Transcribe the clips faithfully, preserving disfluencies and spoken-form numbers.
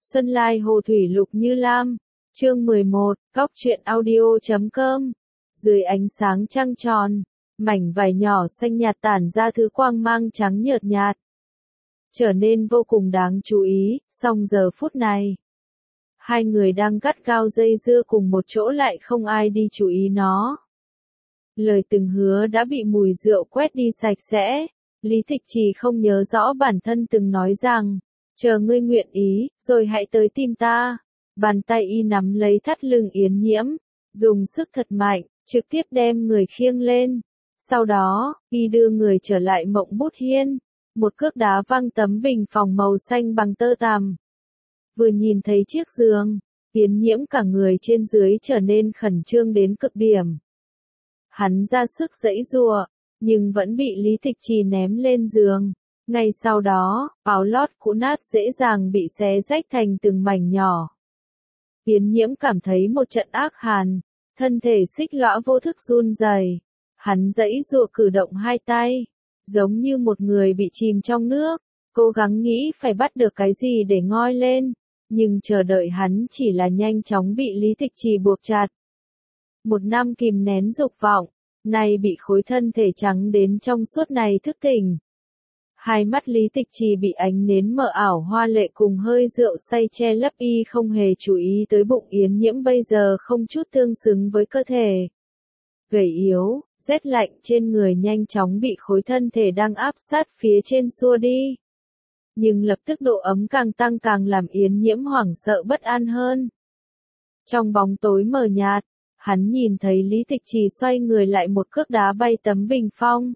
Xuân Lai Hồ Thủy Lục Như Lam, chương mười một, góc truyện audio chấm com. Dưới ánh sáng trăng tròn, mảnh vải nhỏ xanh nhạt tản ra thứ quang mang trắng nhợt nhạt, trở nên vô cùng đáng chú ý. Song giờ phút này, hai người đang gắt gao dây dưa cùng một chỗ lại không ai đi chú ý nó. Lời từng hứa đã bị mùi rượu quét đi sạch sẽ. Lý Tịch Trì không nhớ rõ bản thân từng nói rằng, chờ ngươi nguyện ý, rồi hãy tới tìm ta. Bàn tay y nắm lấy thắt lưng Yến Nhiễm, dùng sức thật mạnh, trực tiếp đem người khiêng lên. Sau đó, y đưa người trở lại Mộng Bút Hiên, một cước đá văng tấm bình phòng màu xanh bằng tơ tằm. Vừa nhìn thấy chiếc giường, Yến Nhiễm cả người trên dưới trở nên khẩn trương đến cực điểm. Hắn ra sức giãy giụa, nhưng vẫn bị Lý Tịch Trì ném lên giường. Ngay sau đó, áo lót cũ nát dễ dàng bị xé rách thành từng mảnh nhỏ. Yến Nhiễm cảm thấy một trận ác hàn, thân thể xích lõa vô thức run rẩy. Hắn giãy giụa cử động hai tay, giống như một người bị chìm trong nước, cố gắng nghĩ phải bắt được cái gì để ngoi lên, nhưng chờ đợi hắn chỉ là nhanh chóng bị Lý Tịch Trì buộc chặt. Một năm kìm nén dục vọng, nay bị khối thân thể trắng đến trong suốt này thức tỉnh. Hai mắt Lý Tịch Trì bị ánh nến mờ ảo hoa lệ cùng hơi rượu say che lấp, y không hề chú ý tới bụng Yến Nhiễm bây giờ không chút tương xứng với cơ thể gầy yếu, rét lạnh trên người nhanh chóng bị khối thân thể đang áp sát phía trên xua đi. Nhưng lập tức độ ấm càng tăng càng làm Yến Nhiễm hoảng sợ bất an hơn. Trong bóng tối mờ nhạt, hắn nhìn thấy Lý Tịch Trì xoay người lại một cước đá bay tấm bình phong.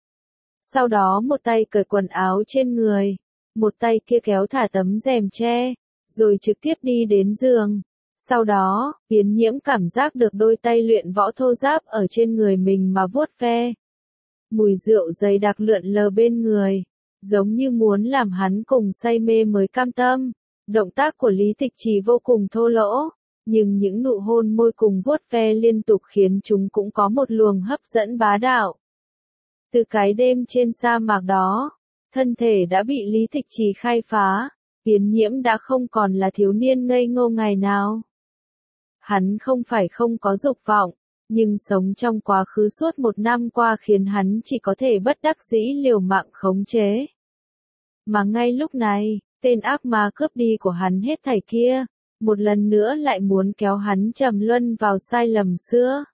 Sau đó một tay cởi quần áo trên người, một tay kia kéo thả tấm rèm che, rồi trực tiếp đi đến giường. Sau đó, Yến Nhiễm cảm giác được đôi tay luyện võ thô ráp ở trên người mình mà vuốt ve. Mùi rượu dày đặc lượn lờ bên người, giống như muốn làm hắn cùng say mê mới cam tâm. Động tác của Lý Tịch Trì vô cùng thô lỗ, nhưng những nụ hôn môi cùng vuốt ve liên tục khiến chúng cũng có một luồng hấp dẫn bá đạo. Từ cái đêm trên sa mạc đó, thân thể đã bị Lý Tịch Trì khai phá, Yến Nhiễm đã không còn là thiếu niên ngây ngô ngày nào. Hắn không phải không có dục vọng, nhưng sống trong quá khứ suốt một năm qua khiến hắn chỉ có thể bất đắc dĩ liều mạng khống chế. Mà ngay lúc này, tên ác ma cướp đi của hắn hết thảy kia, một lần nữa lại muốn kéo hắn trầm luân vào sai lầm xưa.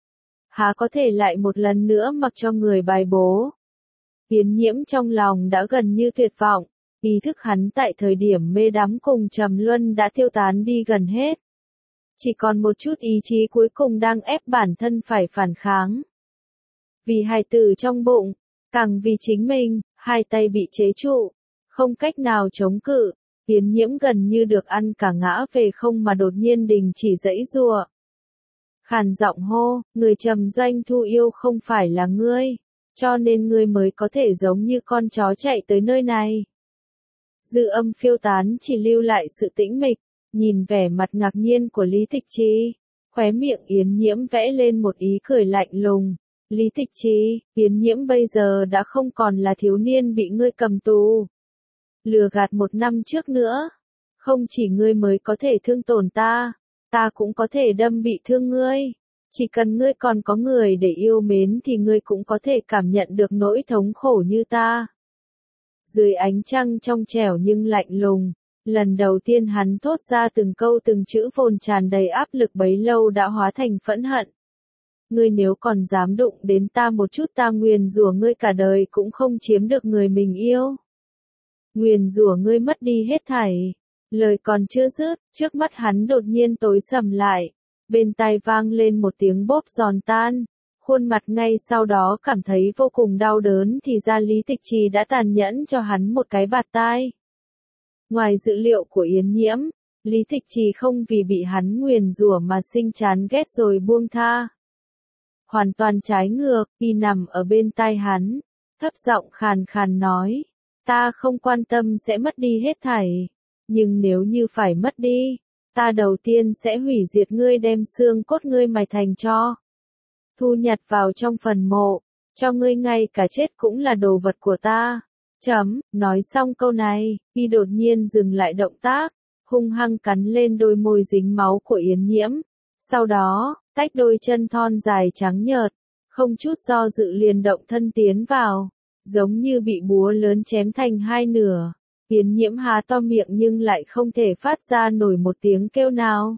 Há có thể lại một lần nữa mặc cho người bài bố. Yến Nhiễm trong lòng đã gần như tuyệt vọng, ý thức hắn tại thời điểm mê đắm cùng trầm luân đã tiêu tán đi gần hết. Chỉ còn một chút ý chí cuối cùng đang ép bản thân phải phản kháng. Vì hài tử trong bụng, càng vì chính mình, hai tay bị chế trụ, không cách nào chống cự, Yến Nhiễm gần như được ăn cả ngã về không mà đột nhiên đình chỉ giãy giụa. Khàn giọng hô, người Trầm Doanh Thu yêu không phải là ngươi, cho nên ngươi mới có thể giống như con chó chạy tới nơi này. Dư âm phiêu tán chỉ lưu lại sự tĩnh mịch, nhìn vẻ mặt ngạc nhiên của Lý Tịch Trì, khóe miệng Yến Nhiễm vẽ lên một ý cười lạnh lùng. Lý Tịch Trì, Yến Nhiễm bây giờ đã không còn là thiếu niên bị ngươi cầm tù, lừa gạt một năm trước nữa. Không chỉ ngươi mới có thể thương tổn ta, ta cũng có thể đâm bị thương ngươi. Chỉ cần ngươi còn có người để yêu mến thì ngươi cũng có thể cảm nhận được nỗi thống khổ như ta. Dưới ánh trăng trong trẻo nhưng lạnh lùng, lần đầu tiên hắn thốt ra từng câu từng chữ vồn tràn đầy áp lực bấy lâu đã hóa thành phẫn hận. Ngươi nếu còn dám đụng đến ta một chút, ta nguyền rủa ngươi cả đời cũng không chiếm được người mình yêu. Nguyền rủa ngươi mất đi hết thảy. Lời còn chưa dứt, trước mắt hắn đột nhiên tối sầm lại, bên tai vang lên một tiếng bốp giòn tan, khuôn mặt ngay sau đó cảm thấy vô cùng đau đớn thì ra Lý Tịch Trì đã tàn nhẫn cho hắn một cái bạt tai. Ngoài dự liệu của Yến Nhiễm, Lý Tịch Trì không vì bị hắn nguyền rủa mà sinh chán ghét rồi buông tha. Hoàn toàn trái ngược, y nằm ở bên tai hắn, thấp giọng khàn khàn nói, ta không quan tâm sẽ mất đi hết thảy. Nhưng nếu như phải mất đi, ta đầu tiên sẽ hủy diệt ngươi, đem xương cốt ngươi mài thành tro, thu nhặt vào trong phần mộ, cho ngươi ngay cả chết cũng là đồ vật của ta. Chấm, nói xong câu này, y đột nhiên dừng lại động tác, hung hăng cắn lên đôi môi dính máu của Yến Nhiễm. Sau đó, tách đôi chân thon dài trắng nhợt, không chút do dự liền động thân tiến vào, giống như bị búa lớn chém thành hai nửa. Yến Nhiễm há to miệng nhưng lại không thể phát ra nổi một tiếng kêu nào.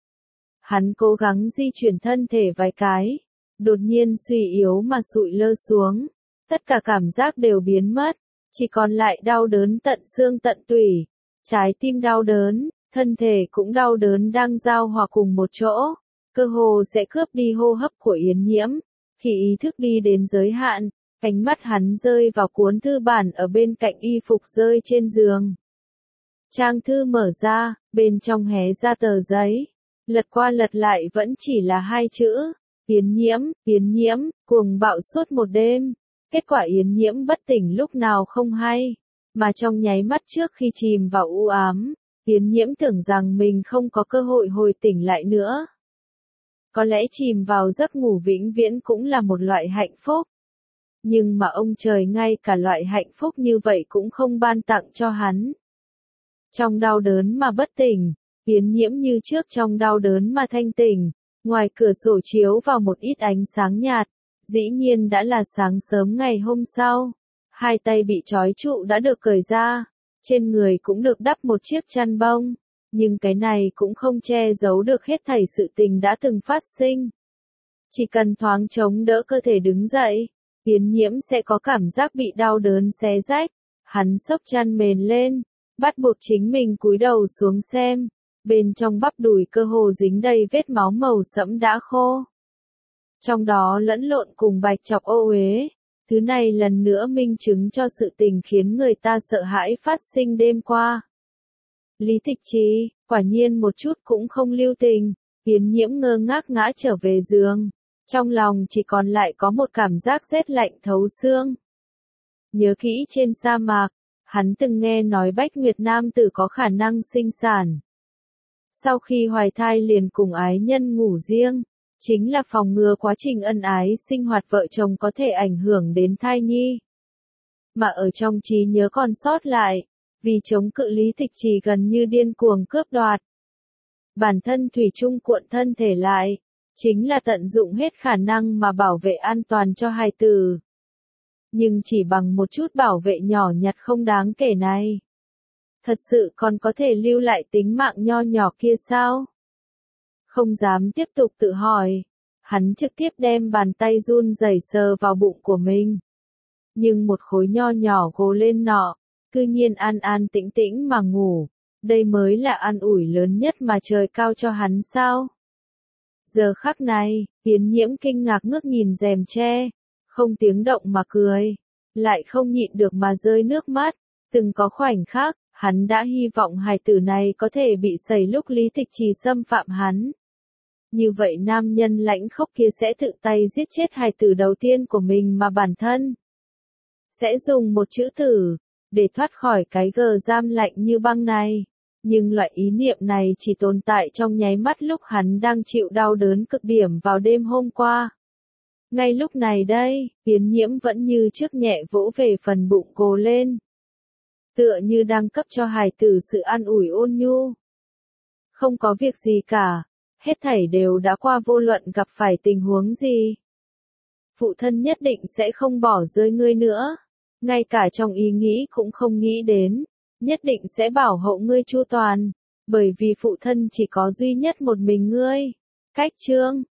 Hắn cố gắng di chuyển thân thể vài cái, đột nhiên suy yếu mà sụi lơ xuống, tất cả cảm giác đều biến mất, chỉ còn lại đau đớn tận xương tận tủy, trái tim đau đớn, thân thể cũng đau đớn đang giao hòa cùng một chỗ, cơ hồ sẽ cướp đi hô hấp của Yến Nhiễm. Khi ý thức đi đến giới hạn, ánh mắt hắn rơi vào cuốn thư bản ở bên cạnh y phục rơi trên giường. Trang thư mở ra, bên trong hé ra tờ giấy, lật qua lật lại vẫn chỉ là hai chữ, Yến Nhiễm, Yến Nhiễm, cuồng bạo suốt một đêm. Kết quả Yến Nhiễm bất tỉnh lúc nào không hay, mà trong nháy mắt trước khi chìm vào u ám, Yến Nhiễm tưởng rằng mình không có cơ hội hồi tỉnh lại nữa. Có lẽ chìm vào giấc ngủ vĩnh viễn cũng là một loại hạnh phúc. Nhưng mà ông trời ngay cả loại hạnh phúc như vậy cũng không ban tặng cho hắn. Trong đau đớn mà bất tỉnh, Yến Nhiễm như trước trong đau đớn mà thanh tỉnh, ngoài cửa sổ chiếu vào một ít ánh sáng nhạt, dĩ nhiên đã là sáng sớm ngày hôm sau. Hai tay bị trói trụ đã được cởi ra, trên người cũng được đắp một chiếc chăn bông, nhưng cái này cũng không che giấu được hết thảy sự tình đã từng phát sinh. Chỉ cần thoáng chống đỡ cơ thể đứng dậy, Yến Nhiễm sẽ có cảm giác bị đau đớn xé rách. Hắn xốc chăn mền lên, bắt buộc chính mình cúi đầu xuống xem, bên trong bắp đùi cơ hồ dính đầy vết máu màu sẫm đã khô. Trong đó lẫn lộn cùng bạch chọc ô uế, thứ này lần nữa minh chứng cho sự tình khiến người ta sợ hãi phát sinh đêm qua. Lý Tịch Trì, quả nhiên một chút cũng không lưu tình, Yến Nhiễm ngơ ngác ngã trở về giường, trong lòng chỉ còn lại có một cảm giác rét lạnh thấu xương. Nhớ kỹ trên sa mạc, hắn từng nghe nói Bách Nguyệt nam tử có khả năng sinh sản. Sau khi hoài thai liền cùng ái nhân ngủ riêng, chính là phòng ngừa quá trình ân ái sinh hoạt vợ chồng có thể ảnh hưởng đến thai nhi. Mà ở trong trí nhớ còn sót lại, vì chống cự Lý Tịch Trì gần như điên cuồng cướp đoạt. Bản thân thủy chung cuộn thân thể lại, chính là tận dụng hết khả năng mà bảo vệ an toàn cho hài tử. Nhưng chỉ bằng một chút bảo vệ nhỏ nhặt không đáng kể này, thật sự còn có thể lưu lại tính mạng nho nhỏ kia sao? Không dám tiếp tục tự hỏi, hắn trực tiếp đem bàn tay run rẩy sờ vào bụng của mình. Nhưng một khối nho nhỏ gồ lên nọ, cư nhiên an an tĩnh tĩnh mà ngủ, đây mới là an ủi lớn nhất mà trời cao cho hắn sao? Giờ khắc này, Yến Nhiễm kinh ngạc ngước nhìn rèm tre, không tiếng động mà cười, lại không nhịn được mà rơi nước mắt. Từng có khoảnh khắc, hắn đã hy vọng hài tử này có thể bị sẩy lúc Lý Tịch Trì xâm phạm hắn. Như vậy nam nhân lãnh khốc kia sẽ tự tay giết chết hài tử đầu tiên của mình mà bản thân sẽ dùng một chữ tử để thoát khỏi cái gờ giam lạnh như băng này. Nhưng loại ý niệm này chỉ tồn tại trong nháy mắt lúc hắn đang chịu đau đớn cực điểm vào đêm hôm qua. Ngay lúc này đây, Yến Nhiễm vẫn như trước nhẹ vỗ về phần bụng cô lên, tựa như đang cấp cho hài tử sự an ủi ôn nhu. Không có việc gì cả, hết thảy đều đã qua, vô luận gặp phải tình huống gì, phụ thân nhất định sẽ không bỏ rơi ngươi nữa, ngay cả trong ý nghĩ cũng không nghĩ đến, nhất định sẽ bảo hộ ngươi chu toàn, bởi vì phụ thân chỉ có duy nhất một mình ngươi. Cách chương